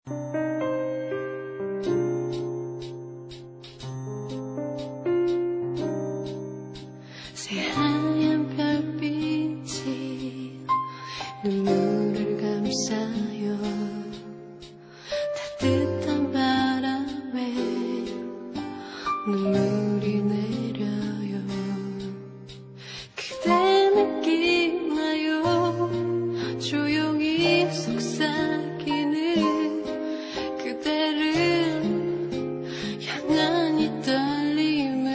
새하얀 별빛이 눈물을 감싸요. 따뜻한 바람에 눈물이 내려요. 그대 느끼나요? 조용히 속삭이는 그대를 향한 이 떨림은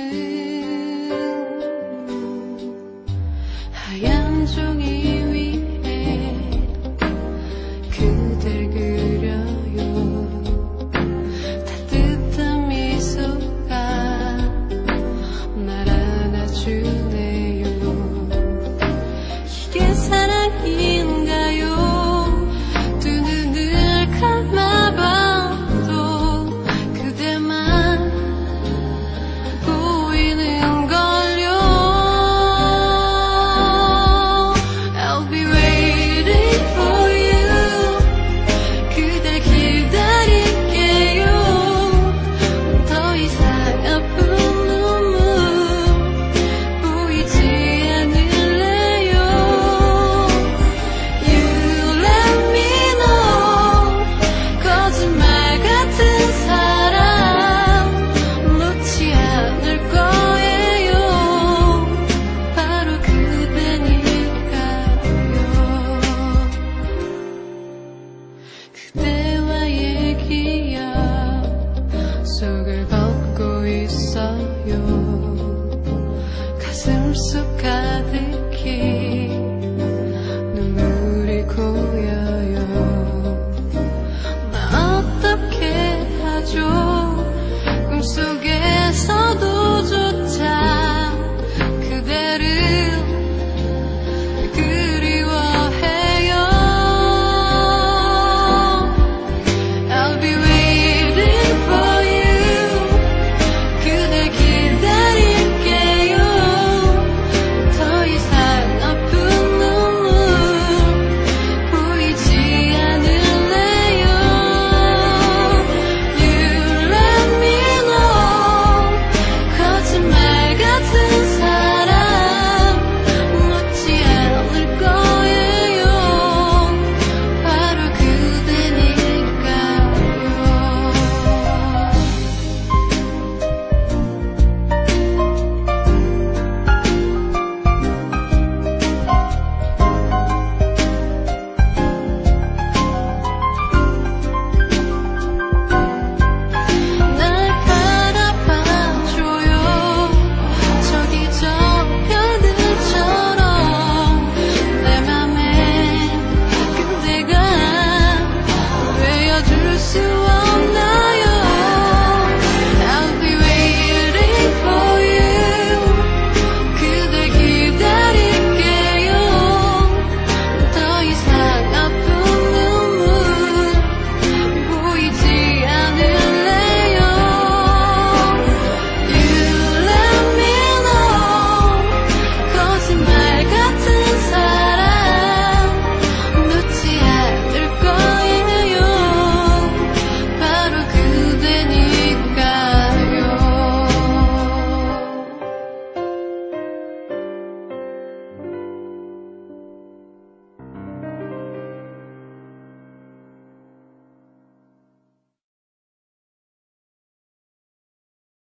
하얀 종이 위에 그댈 그려요. 따뜻한 미소가 날 안아주네요. 이게 사랑인가요? 두 눈을 감아봐도 그대만 보이는 걸요. I'll be waiting for you. 그댈 기다릴게요. 더 이상 아픈 눈물 보이지 않을래요. You let me know. 거짓말 같은 사랑 놓지 않을 거예요. 바로 그대니까요. 그대와의 기억 속을 걷고 있어요. 가슴속 가득히 눈물이 고여요. 나 어떻게 하죠? 꿈속에